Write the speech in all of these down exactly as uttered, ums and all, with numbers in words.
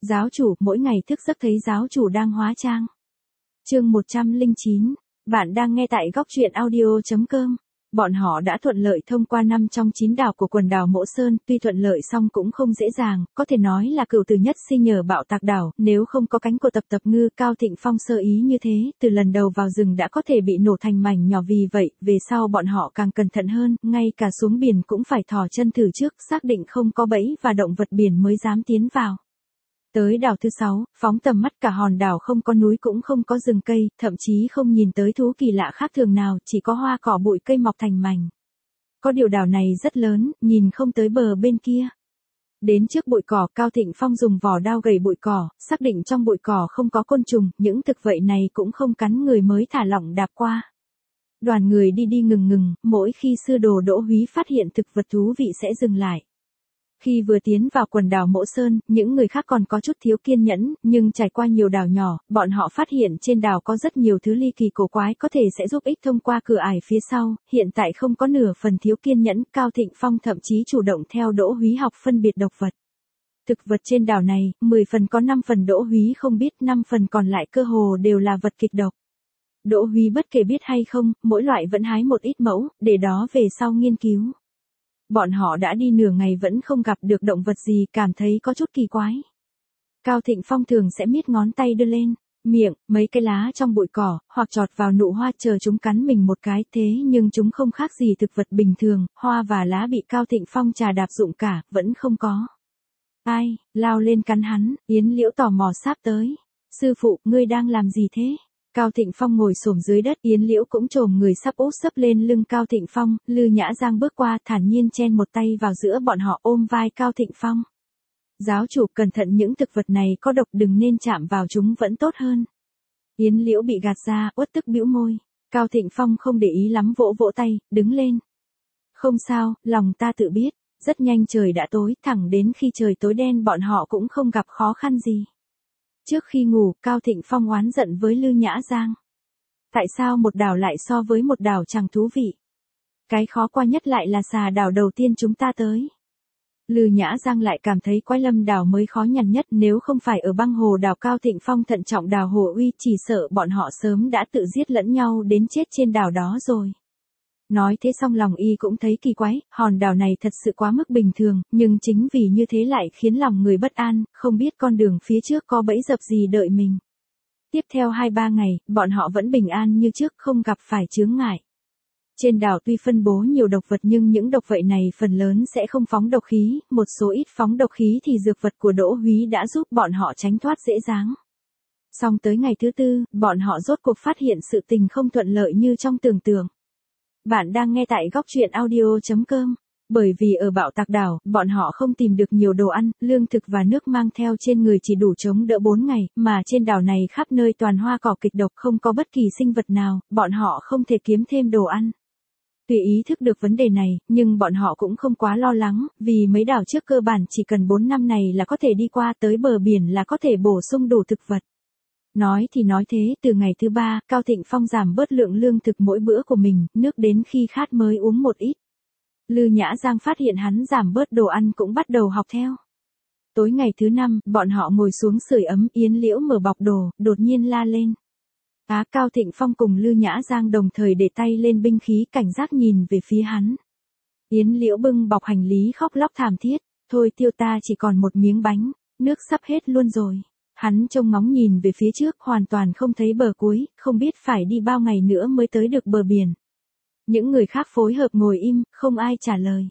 Giáo chủ, mỗi ngày thức giấc thấy giáo chủ đang hóa trang. Chương một trăm lẻ chín, bạn đang nghe tại góc truyện audio chấm com. Bọn họ đã thuận lợi thông qua năm trong chín đảo của quần đảo Mộ Sơn, tuy thuận lợi song cũng không dễ dàng, có thể nói là cựu tử nhất sinh nhờ bạo tạc đảo, nếu không có cánh của Tập Tập Ngư, Cao Thịnh Phong sơ ý như thế, từ lần đầu vào rừng đã có thể bị nổ thành mảnh nhỏ, vì vậy, về sau bọn họ càng cẩn thận hơn, ngay cả xuống biển cũng phải thò chân thử trước, xác định không có bẫy và động vật biển mới dám tiến vào. Tới đảo thứ sáu, phóng tầm mắt cả hòn đảo không có núi cũng không có rừng cây, thậm chí không nhìn tới thú kỳ lạ khác thường nào, chỉ có hoa cỏ bụi cây mọc thành mảnh. Có điều đảo này rất lớn, nhìn không tới bờ bên kia. Đến trước bụi cỏ, Cao Thịnh Phong dùng vỏ đao gẩy bụi cỏ, xác định trong bụi cỏ không có côn trùng, những thực vật này cũng không cắn người mới thả lỏng đạp qua. Đoàn người đi đi ngừng ngừng, mỗi khi sư đồ Đỗ Húy phát hiện thực vật thú vị sẽ dừng lại. Khi vừa tiến vào quần đảo Mộ Sơn, những người khác còn có chút thiếu kiên nhẫn, nhưng trải qua nhiều đảo nhỏ, bọn họ phát hiện trên đảo có rất nhiều thứ ly kỳ cổ quái có thể sẽ giúp ích thông qua cửa ải phía sau, hiện tại không có nửa phần thiếu kiên nhẫn, Cao Thịnh Phong thậm chí chủ động theo Đỗ Húy học phân biệt độc vật. Thực vật trên đảo này, mười phần có năm phần Đỗ Húy không biết, năm phần còn lại cơ hồ đều là vật kịch độc. Đỗ Húy bất kể biết hay không, mỗi loại vẫn hái một ít mẫu, để đó về sau nghiên cứu. Bọn họ đã đi nửa ngày vẫn không gặp được động vật gì, cảm thấy có chút kỳ quái. Cao Thịnh Phong thường sẽ miết ngón tay đưa lên miệng, mấy cái lá trong bụi cỏ, hoặc chọt vào nụ hoa chờ chúng cắn mình một cái, thế nhưng chúng không khác gì thực vật bình thường, hoa và lá bị Cao Thịnh Phong trà đạp dụng cả, vẫn không có. Ai, lao lên cắn hắn, Yến Liễu tò mò sáp tới. Sư phụ, ngươi đang làm gì thế? Cao Thịnh Phong ngồi xổm dưới đất, Yến Liễu cũng chồm người sắp úp sấp lên lưng Cao Thịnh Phong, Lư Nhã Giang bước qua, thản nhiên chen một tay vào giữa bọn họ, ôm vai Cao Thịnh Phong. Giáo chủ, cẩn thận, những thực vật này có độc, đừng nên chạm vào chúng vẫn tốt hơn. Yến Liễu bị gạt ra, uất tức bĩu môi. Cao Thịnh Phong không để ý lắm, vỗ vỗ tay, đứng lên. Không sao, lòng ta tự biết. Rất nhanh trời đã tối, thẳng đến khi trời tối đen bọn họ cũng không gặp khó khăn gì. Trước khi ngủ, Cao Thịnh Phong oán giận với Lư Nhã Giang. Tại sao một đảo lại so với một đảo chẳng thú vị? Cái khó qua nhất lại là xà đảo đầu tiên chúng ta tới. Lư Nhã Giang lại cảm thấy Quái Lâm đảo mới khó nhằn nhất, nếu không phải ở băng hồ đảo Cao Thịnh Phong thận trọng đào Hồ Uy, chỉ sợ bọn họ sớm đã tự giết lẫn nhau đến chết trên đảo đó rồi. Nói thế xong lòng y cũng thấy kỳ quái, hòn đảo này thật sự quá mức bình thường, nhưng chính vì như thế lại khiến lòng người bất an, không biết con đường phía trước có bẫy dập gì đợi mình. Tiếp theo hai ba ngày, bọn họ vẫn bình an như trước, không gặp phải chướng ngại. Trên đảo tuy phân bố nhiều độc vật nhưng những độc vậy này phần lớn sẽ không phóng độc khí, một số ít phóng độc khí thì dược vật của Đỗ Húy đã giúp bọn họ tránh thoát dễ dàng. Xong tới ngày thứ tư, bọn họ rốt cuộc phát hiện sự tình không thuận lợi như trong tưởng tượng. Bạn đang nghe tại góc truyện audio chấm com. Bởi vì ở bạo tạc đảo, bọn họ không tìm được nhiều đồ ăn, lương thực và nước mang theo trên người chỉ đủ chống đỡ bốn ngày, mà trên đảo này khắp nơi toàn hoa cỏ kịch độc, không có bất kỳ sinh vật nào, bọn họ không thể kiếm thêm đồ ăn. Tuy ý thức được vấn đề này, nhưng bọn họ cũng không quá lo lắng, vì mấy đảo trước cơ bản chỉ cần bốn năm này là có thể đi qua, tới bờ biển là có thể bổ sung đủ thực vật. Nói thì nói thế, từ ngày thứ ba, Cao Thịnh Phong giảm bớt lượng lương thực mỗi bữa của mình, nước đến khi khát mới uống một ít. Lư Nhã Giang phát hiện hắn giảm bớt đồ ăn cũng bắt đầu học theo. Tối ngày thứ năm, bọn họ ngồi xuống sưởi ấm, Yến Liễu mở bọc đồ, đột nhiên la lên. Á, Cao Thịnh Phong cùng Lư Nhã Giang đồng thời để tay lên binh khí, cảnh giác nhìn về phía hắn. Yến Liễu bưng bọc hành lý khóc lóc thảm thiết, thôi tiêu, ta chỉ còn một miếng bánh, nước sắp hết luôn rồi. Hắn trông ngóng nhìn về phía trước, hoàn toàn không thấy bờ cuối, không biết phải đi bao ngày nữa mới tới được bờ biển. Những người khác phối hợp ngồi im, không ai trả lời.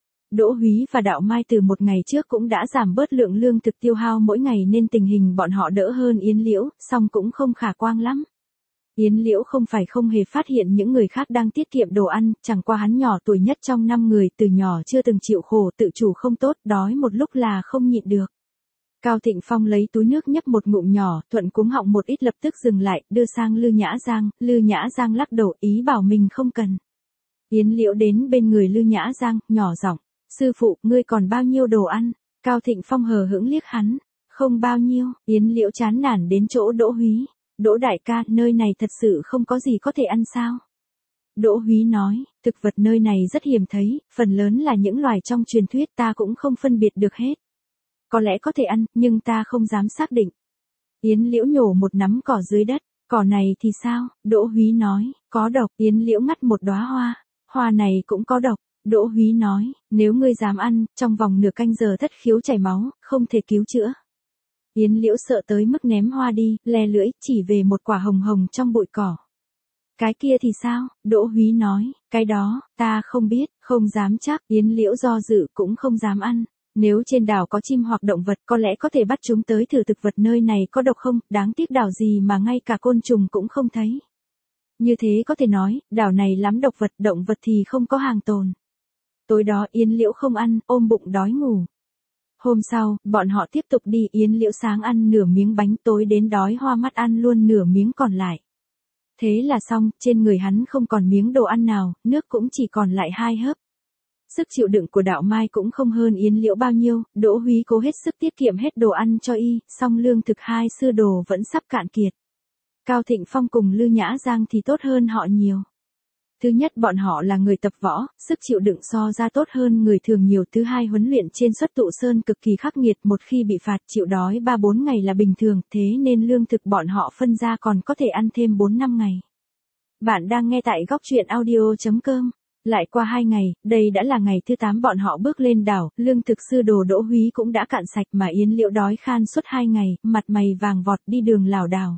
Đỗ Húy và Đạo Mai từ một ngày trước cũng đã giảm bớt lượng lương thực tiêu hao mỗi ngày nên tình hình bọn họ đỡ hơn Yến Liễu, song cũng không khả quan lắm. Yến Liễu không phải không hề phát hiện những người khác đang tiết kiệm đồ ăn, chẳng qua hắn nhỏ tuổi nhất trong năm người, từ nhỏ chưa từng chịu khổ, tự chủ không tốt, đói một lúc là không nhịn được. Cao Thịnh Phong lấy túi nước nhấp một ngụm nhỏ, thuận cuống họng một ít lập tức dừng lại, đưa sang Lư Nhã Giang, Lư Nhã Giang lắc đầu ý bảo mình không cần. Yến Liễu đến bên người Lư Nhã Giang, nhỏ giọng, sư phụ, ngươi còn bao nhiêu đồ ăn? Cao Thịnh Phong hờ hững liếc hắn, không bao nhiêu. Yến Liễu chán nản đến chỗ Đỗ Húy, Đỗ đại ca, nơi này thật sự không có gì có thể ăn sao? Đỗ Húy nói, thực vật nơi này rất hiếm thấy, phần lớn là những loài trong truyền thuyết, ta cũng không phân biệt được hết. có lẽ có thể ăn, nhưng ta không dám xác định. Yến Liễu nhổ một nắm cỏ dưới đất, cỏ này thì sao? Đỗ Húy nói, có độc. Yến Liễu ngắt một đóa hoa, hoa này cũng có độc. Đỗ Húy nói, nếu ngươi dám ăn, trong vòng nửa canh giờ thất khiếu chảy máu, không thể cứu chữa. Yến Liễu sợ tới mức ném hoa đi, le lưỡi, chỉ về một quả hồng hồng trong bụi cỏ. Cái kia thì sao? Đỗ Húy nói, cái đó, ta không biết, không dám chắc. Yến Liễu do dự cũng không dám ăn. Nếu trên đảo có chim hoặc động vật có lẽ có thể bắt chúng tới thử thực vật nơi này có độc không, đáng tiếc đảo gì mà ngay cả côn trùng cũng không thấy. Như thế có thể nói, đảo này lắm độc vật, động vật thì không có hàng tồn. Tối đó Yến Liễu không ăn, ôm bụng đói ngủ. Hôm sau, bọn họ tiếp tục đi. Yến Liễu sáng ăn nửa miếng bánh, tối đến đói hoa mắt ăn luôn nửa miếng còn lại. Thế là xong, trên người hắn không còn miếng đồ ăn nào, nước cũng chỉ còn lại hai hớp. Sức chịu đựng của Đạo Mai cũng không hơn Yến Liễu bao nhiêu, Đỗ Húy cố hết sức tiết kiệm hết đồ ăn cho y, song lương thực hai sư đồ vẫn sắp cạn kiệt. Cao Thịnh Phong cùng Lư Nhã Giang thì tốt hơn họ nhiều. Thứ nhất, bọn họ là người tập võ, sức chịu đựng so ra tốt hơn người thường nhiều. Thứ hai, huấn luyện trên Xuất Tụ Sơn cực kỳ khắc nghiệt, một khi bị phạt chịu đói ba bốn ngày là bình thường, thế nên lương thực bọn họ phân ra còn có thể ăn thêm bốn năm ngày. Bạn đang nghe tại góc truyện audio chấm com. Lại qua hai ngày, đây đã là ngày thứ tám bọn họ bước lên đảo, lương thực sư đồ Đỗ Húy cũng đã cạn sạch mà Yến Liễu đói khan suốt hai ngày, mặt mày vàng vọt đi đường lảo đảo.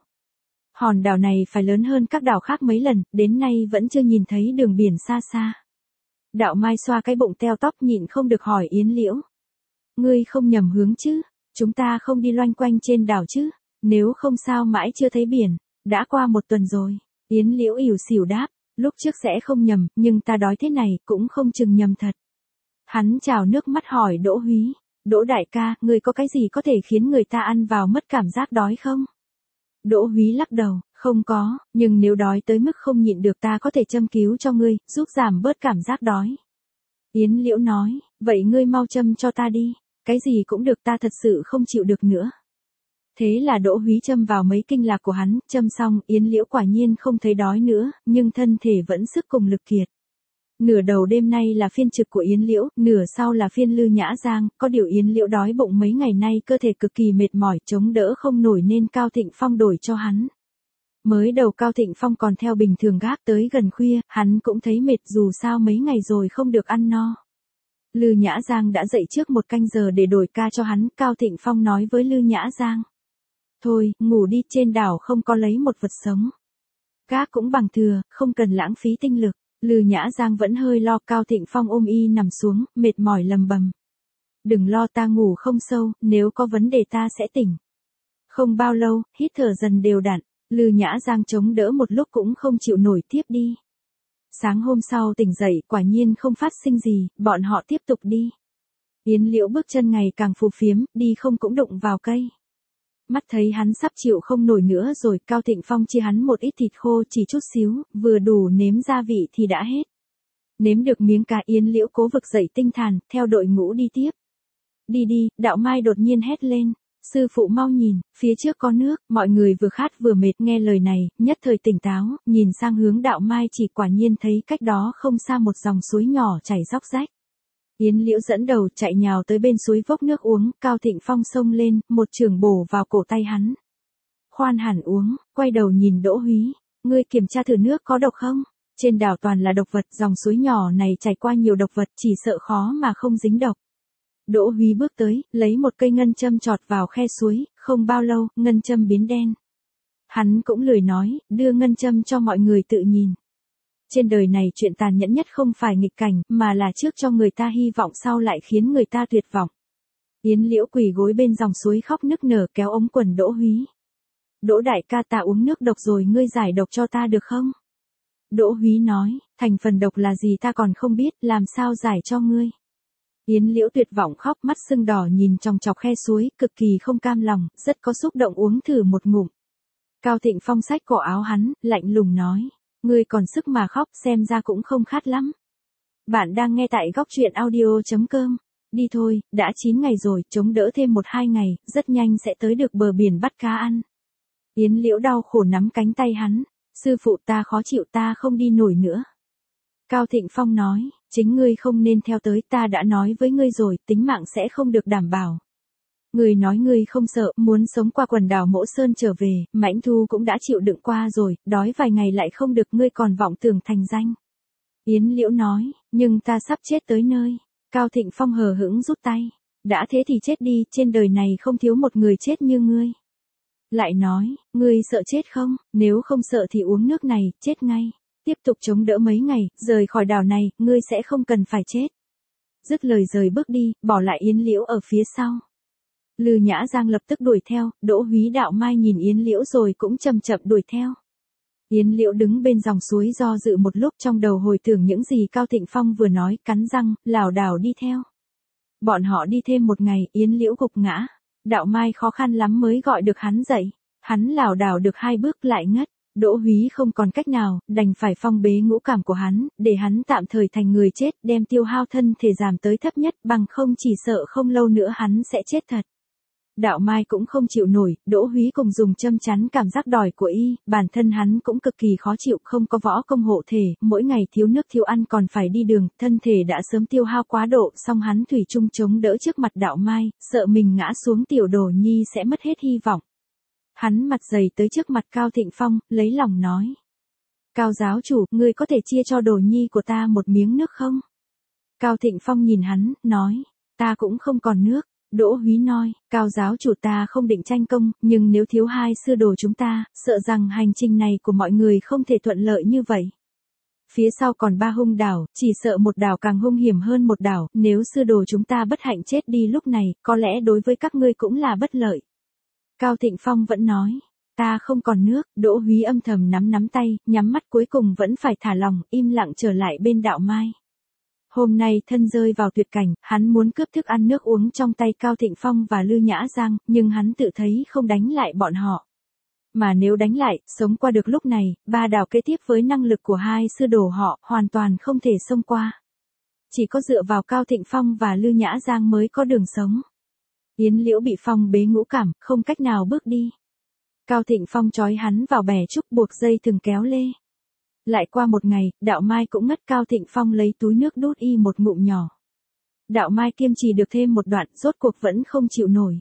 Hòn đảo này phải lớn hơn các đảo khác mấy lần, đến nay vẫn chưa nhìn thấy đường biển xa xa. Đạo Mai xoa cái bụng teo tóp nhịn không được hỏi Yến Liễu. Ngươi không nhầm hướng chứ? Chúng ta không đi loanh quanh trên đảo chứ? Nếu không sao mãi chưa thấy biển, đã qua một tuần rồi. Yến Liễu ỉu xỉu đáp, lúc trước sẽ không nhầm, nhưng ta đói thế này cũng không chừng nhầm thật. Hắn trào nước mắt hỏi Đỗ Húy, Đỗ đại ca, ngươi có cái gì có thể khiến người ta ăn vào mất cảm giác đói không? Đỗ Húy lắc đầu, không có, nhưng nếu đói tới mức không nhịn được ta có thể châm cứu cho ngươi, giúp giảm bớt cảm giác đói. Yến Liễu nói, vậy ngươi mau châm cho ta đi, cái gì cũng được, ta thật sự không chịu được nữa. Thế là Đỗ Húy châm vào mấy kinh lạc của hắn, châm xong, Yến Liễu quả nhiên không thấy đói nữa, nhưng thân thể vẫn sức cùng lực kiệt. Nửa đầu đêm nay là phiên trực của Yến Liễu, nửa sau là phiên Lư Nhã Giang, có điều Yến Liễu đói bụng mấy ngày nay cơ thể cực kỳ mệt mỏi, chống đỡ không nổi nên Cao Thịnh Phong đổi cho hắn. Mới đầu Cao Thịnh Phong còn theo bình thường gác tới gần khuya, hắn cũng thấy mệt dù sao mấy ngày rồi không được ăn no. Lư Nhã Giang đã dậy trước một canh giờ để đổi ca cho hắn, Cao Thịnh Phong nói với Lư Nhã Giang. Thôi, ngủ đi, trên đảo không có lấy một vật sống. Gác cũng bằng thừa, không cần lãng phí tinh lực. Lư Nhã Giang vẫn hơi lo. Cao Thịnh Phong ôm y nằm xuống, mệt mỏi lầm bầm. Đừng lo, ta ngủ không sâu, nếu có vấn đề ta sẽ tỉnh. Không bao lâu, hít thở dần đều đặn, Lư Nhã Giang chống đỡ một lúc cũng không chịu nổi, tiếp đi. Sáng hôm sau tỉnh dậy, quả nhiên không phát sinh gì, bọn họ tiếp tục đi. Yến Liễu bước chân ngày càng phù phiếm, đi không cũng đụng vào cây. Mắt thấy hắn sắp chịu không nổi nữa rồi, Cao Thịnh Phong chia hắn một ít thịt khô chỉ chút xíu, vừa đủ nếm gia vị thì đã hết. Nếm được miếng cá, Yến Liễu cố vực dậy tinh thần, theo đội ngũ đi tiếp. Đi đi, Đạo Mai đột nhiên hét lên, sư phụ mau nhìn, phía trước có nước, mọi người vừa khát vừa mệt nghe lời này, nhất thời tỉnh táo, nhìn sang hướng Đạo Mai chỉ quả nhiên thấy cách đó không xa một dòng suối nhỏ chảy róc rách. Yến Liễu dẫn đầu chạy nhào tới bên suối vốc nước uống, Cao Thịnh Phong xông lên, một chưởng bổ vào cổ tay hắn. Khoan hẳn uống, quay đầu nhìn Đỗ Húy, ngươi kiểm tra thử nước có độc không? Trên đảo toàn là độc vật, dòng suối nhỏ này chảy qua nhiều độc vật, chỉ sợ khó mà không dính độc. Đỗ Húy bước tới, lấy một cây ngân châm chọt vào khe suối, không bao lâu, ngân châm biến đen. Hắn cũng lười nói, đưa ngân châm cho mọi người tự nhìn. Trên đời này chuyện tàn nhẫn nhất không phải nghịch cảnh, mà là trước cho người ta hy vọng sau lại khiến người ta tuyệt vọng. Yến Liễu quỳ gối bên dòng suối khóc nức nở kéo ống quần Đỗ Húy. Đỗ đại ca, ta uống nước độc rồi, ngươi giải độc cho ta được không? Đỗ Húy nói, thành phần độc là gì ta còn không biết, làm sao giải cho ngươi? Yến Liễu tuyệt vọng khóc, mắt sưng đỏ nhìn trong chọc khe suối, cực kỳ không cam lòng, rất có xúc động uống thử một ngụm. Cao Thịnh Phong xách cổ áo hắn, lạnh lùng nói. Ngươi còn sức mà khóc, xem ra cũng không khát lắm. Bạn đang nghe tại góc truyện audio chấm com. Đi thôi, đã chín ngày rồi, chống đỡ thêm một hai ngày, rất nhanh sẽ tới được bờ biển bắt cá ăn. Yến Liễu đau khổ nắm cánh tay hắn. Sư phụ, ta khó chịu, ta không đi nổi nữa. Cao Thịnh Phong nói, chính ngươi không nên theo tới, ta đã nói với ngươi rồi, tính mạng sẽ không được đảm bảo. Ngươi nói ngươi không sợ, muốn sống qua quần đảo Mỗ Sơn trở về, Mãnh Thu cũng đã chịu đựng qua rồi, đói vài ngày lại không được, ngươi còn vọng tưởng thành danh. Yến Liễu nói, nhưng ta sắp chết tới nơi. Cao Thịnh Phong hờ hững rút tay. Đã thế thì chết đi, trên đời này không thiếu một người chết như ngươi. Lại nói, ngươi sợ chết không, nếu không sợ thì uống nước này, chết ngay. Tiếp tục chống đỡ mấy ngày, rời khỏi đảo này, ngươi sẽ không cần phải chết. Dứt lời rời bước đi, bỏ lại Yến Liễu ở phía sau. Lư Nhã Giang lập tức đuổi theo, Đỗ Húy Đạo Mai nhìn Yến Liễu rồi cũng chậm chậm đuổi theo. Yến Liễu đứng bên dòng suối do dự một lúc, trong đầu hồi tưởng những gì Cao Thịnh Phong vừa nói, cắn răng, lảo đảo đi theo. Bọn họ đi thêm một ngày, Yến Liễu gục ngã. Đạo Mai khó khăn lắm mới gọi được hắn dậy. Hắn lảo đảo được hai bước lại ngất. Đỗ Húy không còn cách nào, đành phải phong bế ngũ cảm của hắn, để hắn tạm thời thành người chết, đem tiêu hao thân thể giảm tới thấp nhất, bằng không chỉ sợ không lâu nữa hắn sẽ chết thật. Đạo Mai cũng không chịu nổi, Đỗ Húy cùng dùng châm chắn cảm giác đòi của y, bản thân hắn cũng cực kỳ khó chịu, không có võ công hộ thể, mỗi ngày thiếu nước thiếu ăn còn phải đi đường, thân thể đã sớm tiêu hao quá độ, song hắn thủy chung chống đỡ trước mặt Đạo Mai, sợ mình ngã xuống tiểu Đồ Nhi sẽ mất hết hy vọng. Hắn mặt dày tới trước mặt Cao Thịnh Phong, lấy lòng nói. Cao giáo chủ, ngươi có thể chia cho Đồ Nhi của ta một miếng nước không? Cao Thịnh Phong nhìn hắn, nói, ta cũng không còn nước. Đỗ Húy nói, Cao giáo chủ ta không định tranh công, nhưng nếu thiếu hai sư đồ chúng ta, sợ rằng hành trình này của mọi người không thể thuận lợi như vậy. Phía sau còn ba hung đảo, chỉ sợ một đảo càng hung hiểm hơn một đảo, nếu sư đồ chúng ta bất hạnh chết đi lúc này, có lẽ đối với các ngươi cũng là bất lợi. Cao Thịnh Phong vẫn nói, ta không còn nước, Đỗ Húy âm thầm nắm nắm tay, nhắm mắt cuối cùng vẫn phải thả lòng, im lặng trở lại bên Đạo Mai. Hôm nay thân rơi vào tuyệt cảnh, hắn muốn cướp thức ăn nước uống trong tay Cao Thịnh Phong và Lư Nhã Giang, nhưng hắn tự thấy không đánh lại bọn họ. Mà nếu đánh lại, sống qua được lúc này, ba đảo kế tiếp với năng lực của hai sư đồ họ, hoàn toàn không thể xông qua. Chỉ có dựa vào Cao Thịnh Phong và Lư Nhã Giang mới có đường sống. Yến Liễu bị phong bế ngũ cảm, không cách nào bước đi. Cao Thịnh Phong trói hắn vào bè trúc buộc dây thừng kéo lê. Lại qua một ngày, Đạo Mai cũng ngất, Cao Thịnh Phong lấy túi nước đút y một ngụm nhỏ. Đạo Mai kiên trì được thêm một đoạn, rốt cuộc vẫn không chịu nổi.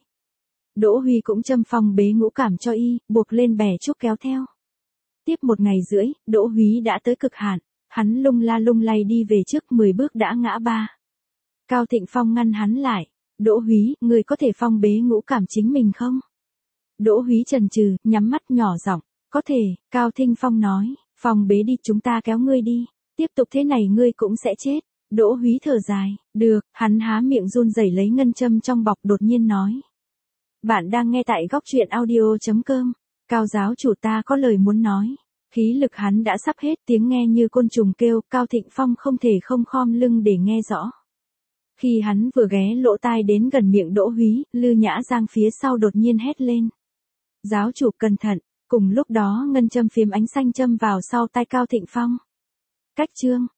Đỗ Huy cũng châm phong bế ngũ cảm cho y, buộc lên bè trúc kéo theo. Tiếp một ngày rưỡi, Đỗ Huy đã tới cực hạn, hắn lung la lung lay đi về trước mười bước đã ngã ba. Cao Thịnh Phong ngăn hắn lại, Đỗ Huy, người có thể phong bế ngũ cảm chính mình không? Đỗ Huy chần chừ, nhắm mắt nhỏ giọng, có thể, Cao Thịnh Phong nói. Phong bế đi, chúng ta kéo ngươi đi. Tiếp tục thế này ngươi cũng sẽ chết. Đỗ Húy thở dài. Được, hắn há miệng run rẩy lấy ngân châm trong bọc, đột nhiên nói. Bạn đang nghe tại góc truyện audio chấm com. Cao giáo chủ ta có lời muốn nói. Khí lực hắn đã sắp hết, tiếng nghe như côn trùng kêu, Cao Thịnh Phong không thể không khom lưng để nghe rõ. Khi hắn vừa ghé lỗ tai đến gần miệng Đỗ Húy, Lư Nhã Giang phía sau đột nhiên hét lên. Giáo chủ cẩn thận. Cùng lúc đó ngân châm phím ánh xanh châm vào sau tai Cao Thịnh Phong. Cách chương